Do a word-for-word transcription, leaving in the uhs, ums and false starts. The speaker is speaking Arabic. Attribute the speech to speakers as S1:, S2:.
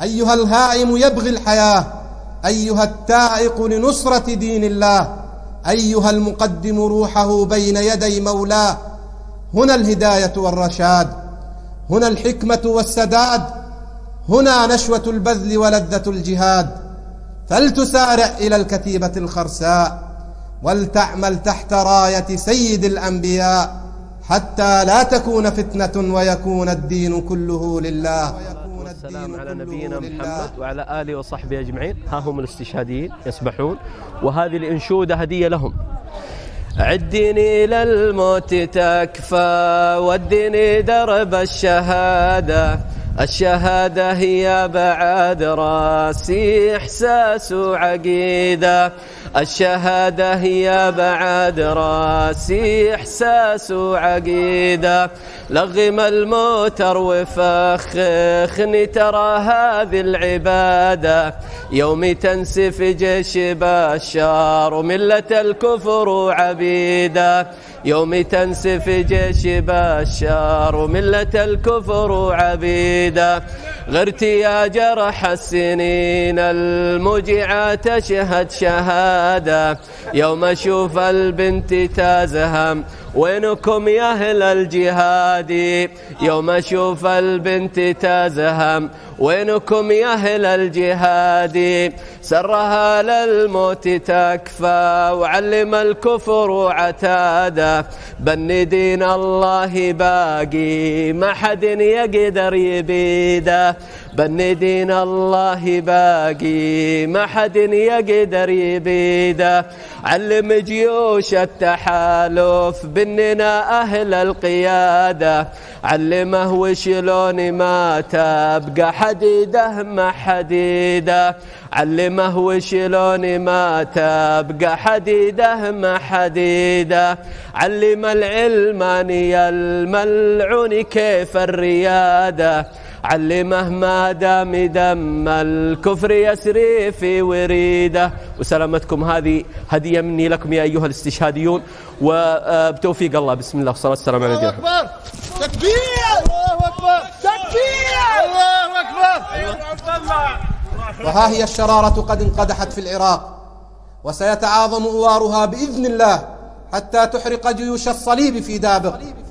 S1: أيها الهائم يبغي الحياة، أيها التائق لنصرة دين الله، أيها المقدم روحه بين يدي مولاه. هنا الهداية والرشاد، هنا الحكمة والسداد، هنا نشوة البذل ولذة الجهاد. فلتسارع إلى الكتيبة الخرساء، ولتعمل تحت راية سيد الأنبياء، حتى لا تكون فتنة ويكون الدين كله لله.
S2: والسلام على نبينا محمد وعلى آله وصحبه أجمعين. ها هم الاستشهاديين يسبحون، وهذه الأنشودة هدية لهم. عدني إلى الموت تكفى، ودني درب الشهادة، الشهادة هي بعد راسي إحساس وعقيدة، الشهادة هي بعد راسي إحساس وعقيدة. لغم الموتر وفخخني ترى هذه العبادة، يوم تنسف جيش بشار وملة الكفر وعبيدة، يوم تنسف جيش بشار وملة الكفر وعبيدة. غرت يا جرح السنين الموجعات أشهد شهادة، يوم أشوف البنت تزهم وينكم يا أهل الجهاد، يوم أشوف البنت تزهم وينكم يا أهل الجهاد. سرها للموت تكفى وعلم الكفر عتادا، بن دين الله باقي ما حد يقدر يبيده، بن دين الله باقي ما حد يقدر يبيده. علم جيوش التحالف بننا أهل القيادة، علمه وشلون ما تبقى حديده ما حديده، علمه وشلون ما تبقى حديده ما حديده. علم العلماني الملعون كيف الريادة، علمه ما دام دم الكفر يسري في وريده. وسلامتكم هذه هدية مني لكم يا أيها الاستشهاديون، وبتوفيق الله. بسم الله والصلاة والسلام على نبينا محمد.
S3: الله أكبر، تكبير، الله أكبر، تكبير، الله أكبر.
S1: وها هي الشرارة قد انقدحت في العراق، وسيتعاظم أوارها بإذن الله حتى تحرق جيوش الصليب في دابق.